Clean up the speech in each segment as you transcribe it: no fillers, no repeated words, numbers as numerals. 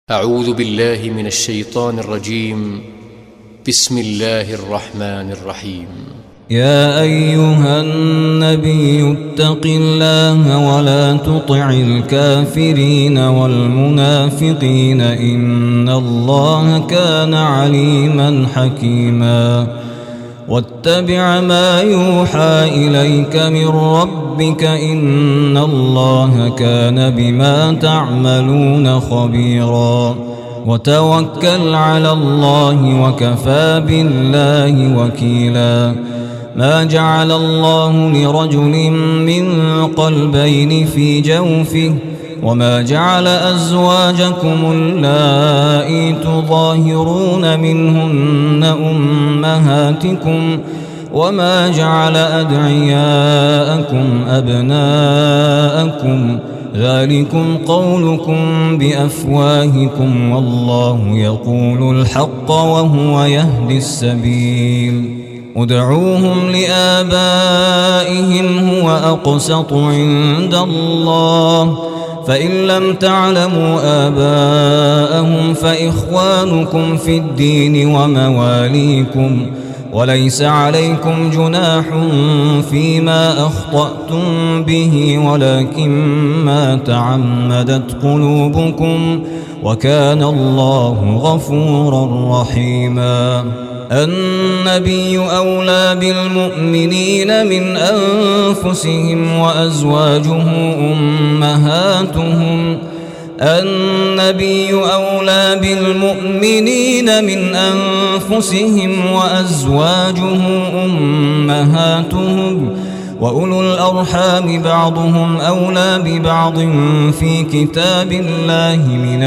أعوذ بالله من الشيطان الرجيم. بسم الله الرحمن الرحيم. يا أيها النبي اتق الله ولا تطع الكافرين والمنافقين إن الله كان عليما حكيما. واتبع ما يوحى إليك من ربك إن الله كان بما تعملون خبيرا. وتوكل على الله وكفى بالله وكيلا. ما جعل الله لرجل من قلبين في جوفه وما جعل أزواجكم اللائي تظاهرون منهن أمهاتكم وما جعل أدعياءكم أبناءكم ذلكم قولكم بأفواهكم والله يقول الحق وهو يهدي السبيل. ادعوهم لآبائهم هو أقسط عند الله فإن لم تعلموا آباءهم فإخوانكم في الدين ومواليكم وليس عليكم جناح فيما أخطأتم به ولكن ما تعمدت قلوبكم وكان الله غفورا رحيما. النبي أولى بالمؤمنين من أنفسهم وأزواجه أمهاتهم النبي أولى بالمؤمنين من أنفسهم وأزواجه أمهاتهم وأولو الأرحام بعضهم أولى ببعض في كتاب الله من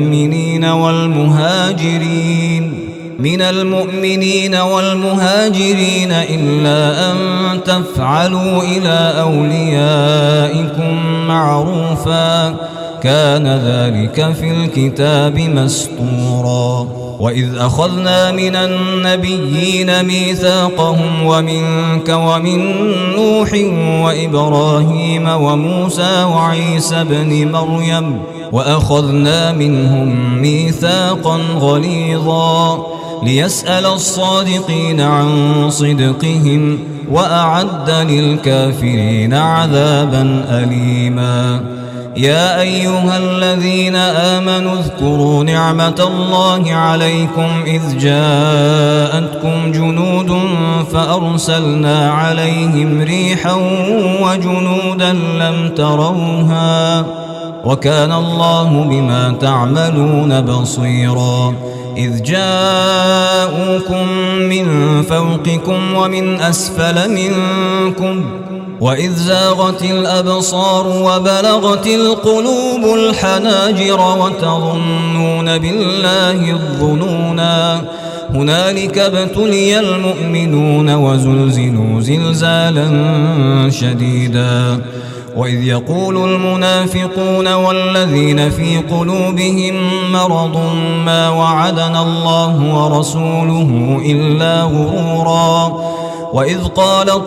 المؤمنين والمهاجرين إلا أن تفعلوا إلى أوليائكم معروفا كان ذلك في الكتاب مسطورا. وإذ أخذنا من النبيين ميثاقهم ومنك ومن نوح وإبراهيم وموسى وعيسى ابن مريم وأخذنا منهم ميثاقا غليظا ليسأل الصادقين عن صدقهم وأعد للكافرين عذابا أليما. يا أيها الذين آمنوا اذكروا نعمة الله عليكم إذ جاءتكم جنود فأرسلنا عليهم ريحا وجنودا لم تروها وكان الله بما تعملون بصيرا. إذ جاءوكم من فوقكم ومن أسفل منكم وإذ زاغت الأبصار وبلغت القلوب الحناجر وتظنون بالله الظنونا هنالك ابتلي المؤمنون وزلزلوا زلزالا شديدا. وإذ يقول المنافقون والذين في قلوبهم مرض ما وعدنا الله ورسوله إلا غرورا. وإذ قالت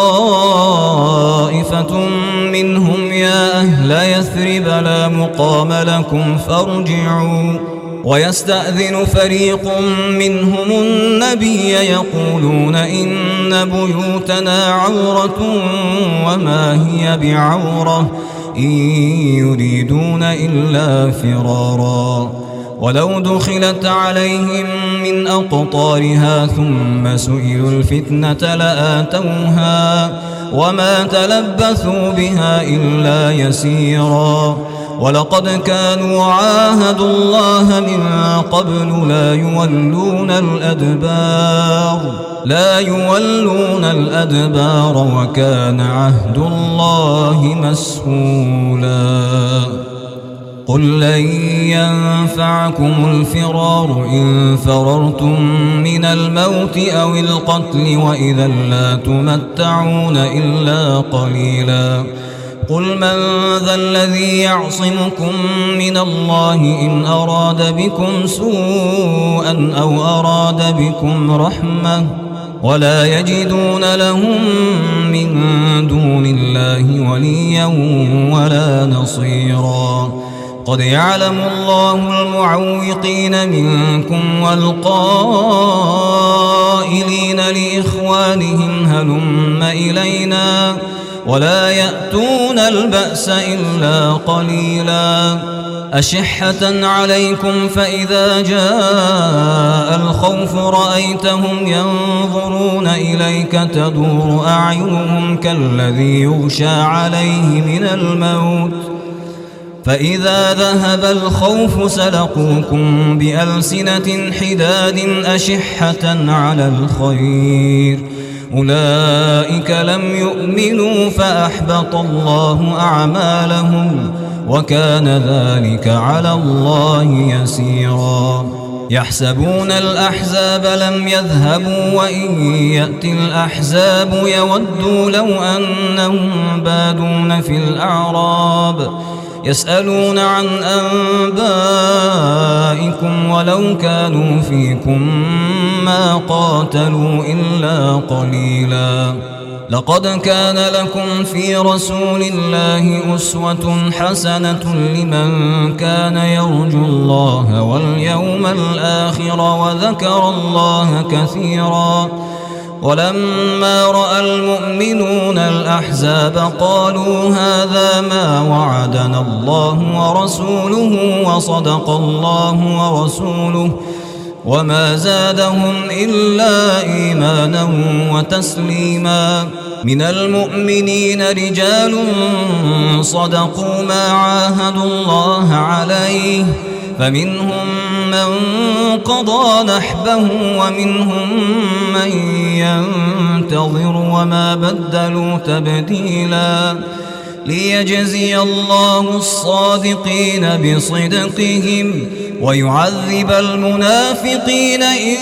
طائفة منهم يا أهل يثرب لا مقام لكم فارجعوا ويستأذن فريق منهم النبي يقولون إن بيوتنا عورة وما هي بعورة إن يريدون إلا فرارا. ولو دخلت عليهم من أقطارها ثم سئلوا الفتنة لآتوها وما تلبثوا بها إلا يسيرا. ولقد كانوا عاهدوا الله من قبل لا يولون الأدبار وكان عهد الله مسؤولا. قل لن ينفعكم الفرار إن فررتم من الموت أو القتل وإذا لا تمتعون إلا قليلا. قل من ذا الذي يعصمكم من الله إن أراد بكم سوءا أو أراد بكم رحمة ولا يجدون لهم من دون الله وليا ولا نصيرا. قد يعلم الله المعوقين منكم والقائلين لإخوانهم هلم إلينا ولا يأتون البأس إلا قليلا أشحة عليكم فإذا جاء الخوف رأيتهم ينظرون إليك تدور أعينهم كالذي يغشى عليه من الموت فإذا ذهب الخوف سلقوكم بألسنة حداد أشحة على الخير أولئك لم يؤمنوا فأحبط الله أعمالهم وكان ذلك على الله يسيرا يحسبون الأحزاب لم يذهبوا وإن يأتي الأحزاب يودوا لو أنهم بادون في الأعراب يسألون عن أنبائكم ولو كانوا فيكم ما قاتلوا إلا قليلا لقد كان لكم في رسول الله أسوة حسنة لمن كان يرجو الله واليوم الآخر وذكر الله كثيرا ولما رأى المؤمنون الأحزاب قالوا هذا ما وعدنا الله ورسوله وصدق الله ورسوله وما زادهم إلا إيمانا وتسليما من المؤمنين رجال صدقوا ما عاهدوا الله عليه فمنهم من قضى نحبه ومنهم من ينتظر وما بدلوا تبديلا ليجزي الله الصادقين بصدقهم ويعذب المنافقين إن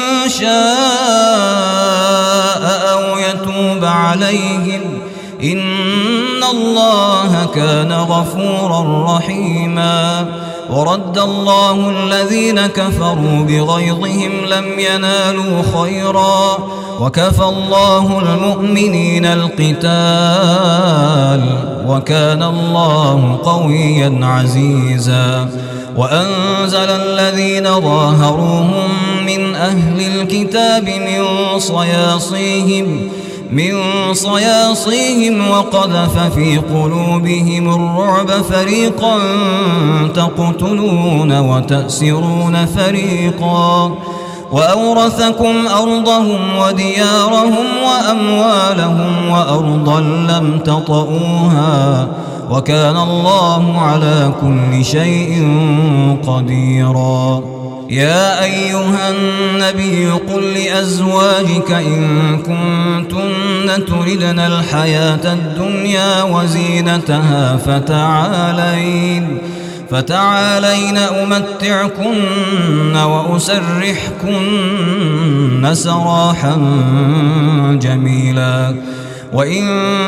شاء أو يتوب عليهم إن الله كان غفورا رحيما ورد الله الذين كفروا بغيظهم لم ينالوا خيرا وكفى الله المؤمنين القتال وكان الله قويا عزيزا وأنزل الذين ظاهروهم من أهل الكتاب من صياصيهم وقذف في قلوبهم الرعب فريقا تقتلون وتأسرون فريقا وأورثكم أرضهم وديارهم وأموالهم وأرضا لم تطئوها وكان الله على كل شيء قديرا يا أيها النبي قل لأزواجك إن كنتن تردن الحياة الدنيا وزينتها فتعالين أمتعكن وأسرحكن سراحا جميلا وإن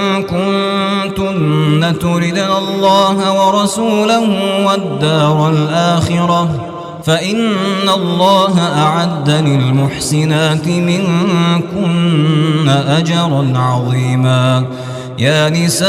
كنتن تردن الله ورسوله والدار الآخرة فإن الله أعد للمحسنات منكن أجرا عظيما يا نساء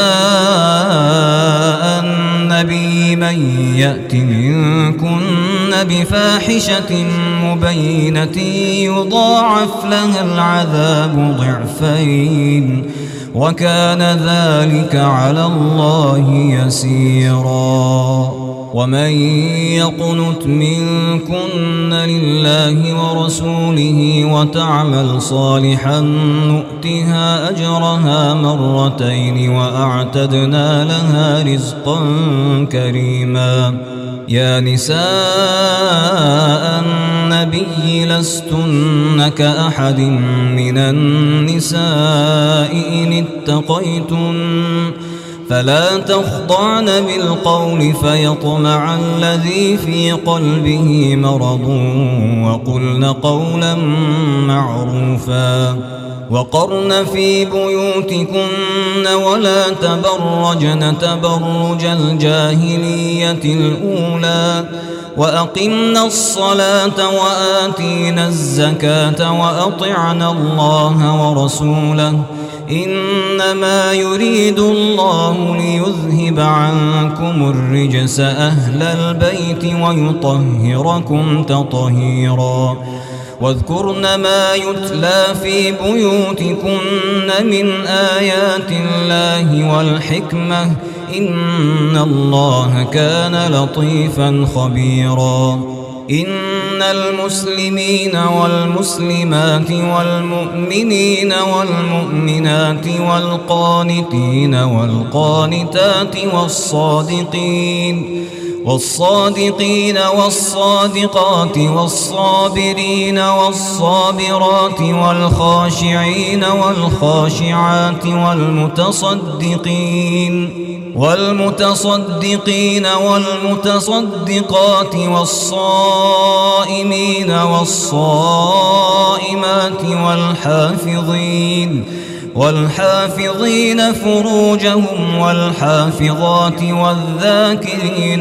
النبي من يأت منكن بفاحشة مبينة يضاعف لها العذاب ضعفين وكان ذلك على الله يسيرا ومن يقنت منكن لله ورسوله وتعمل صالحا نؤتها أجرها مرتين وأعتدنا لها رزقا كريما يا نساء النبي لستن كأحد من النساء إن اتقيتن فلا تخضعن بالقول فيطمع الذي في قلبه مرض وقلن قولا معروفا وقرن في بيوتكن ولا تبرجن تبرج الجاهلية الأولى وأقمنا الصلاة وآتينا الزكاة وأطعنا الله ورسوله إنما يريد الله ليذهب عنكم الرجس أهل البيت ويطهركم تطهيرا واذكرن ما يتلى في بيوتكن من آيات الله والحكمة إن الله كان لطيفا خبيرا إن المسلمين والمسلمات والمؤمنين والمؤمنات والقانتين والقانتات والصادقين والصادقات والصابرين والصابرات والخاشعين والخاشعات والمتصدقين والمتصدقات والصائمين والصائمات والحافظين فروجهم والحافظات والذاكرين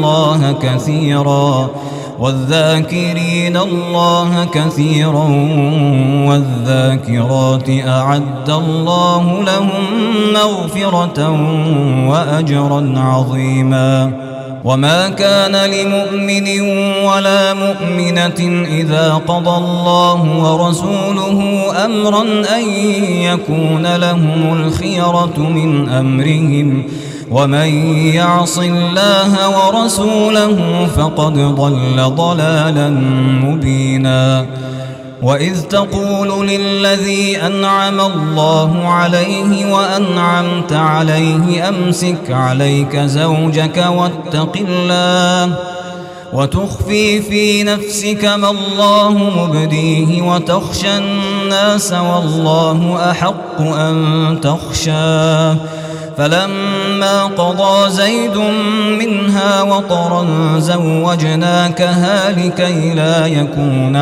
الله كثيرا والذاكرات أعد الله لهم مغفرة وأجرا عظيما وما كان لمؤمن ولا مؤمنة إذا قضى الله ورسوله أمرا أن يكون لهم الخيرة من أمرهم ومن يعص الله ورسوله فقد ضل ضلالا مبينا وإذ تقول للذي أنعم الله عليه وأنعمت عليه أمسك عليك زوجك واتق الله وتخفي في نفسك ما الله مبديه وتخشى الناس والله أحق أن تخشاه فلما قضى زيد منها وطرا زوجناكها لكي لا يكون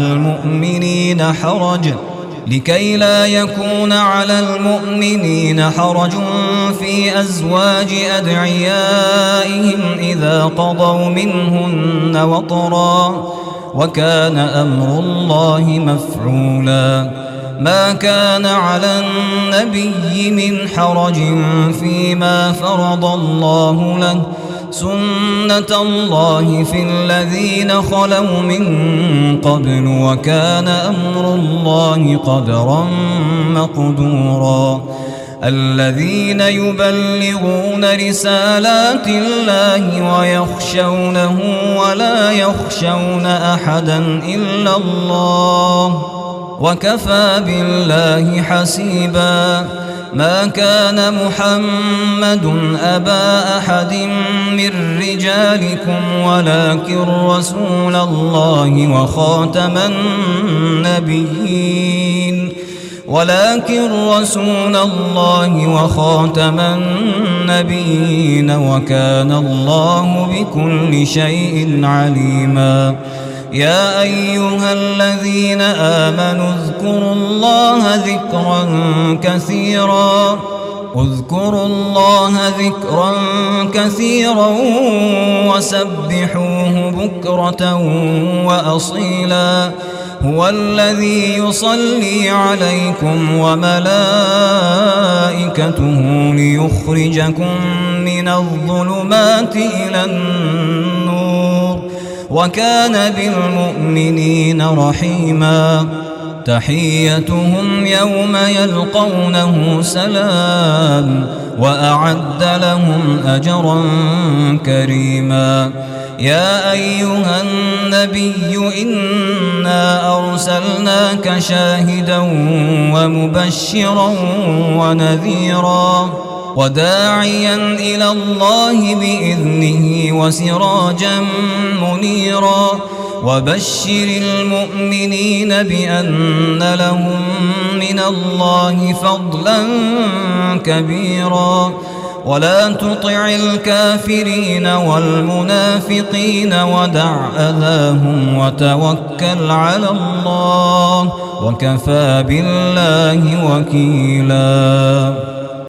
على المؤمنين حرج في أزواج أدعيائهم إذا قضوا منهن وطرا وكان أمر الله مفعولا ما كان على النبي من حرج فيما فرض الله له سنة الله في الذين خلوا من قبل وكان أمر الله قدرا مقدورا الذين يبلغون رسالات الله ويخشونه ولا يخشون أحدا إلا الله وكفى بالله حسيبا ما كان محمد أبا أحد من رجالكم ولكن رسول الله وخاتم النبيين وكان الله بكل شيء عليما يا أيها الذين آمنوا اذكروا الله ذكرا كثيرا وسبحوه بكرة وأصيلا هو الذي يصلي عليكم وملائكته ليخرجكم من الظلمات إلى النور وكان بالمؤمنين رحيما تحيتهم يوم يلقونه سلام وأعد لهم أجرا كريما يا أيها النبي إنا أرسلناك شاهدا ومبشرا ونذيرا وداعيا إلى الله بإذنه وسراجا منيرا وبشر المؤمنين بأن لهم من الله فضلا كبيرا ولا تطع الكافرين والمنافقين ودع أذاهم وتوكل على الله وكفى بالله وكيلا.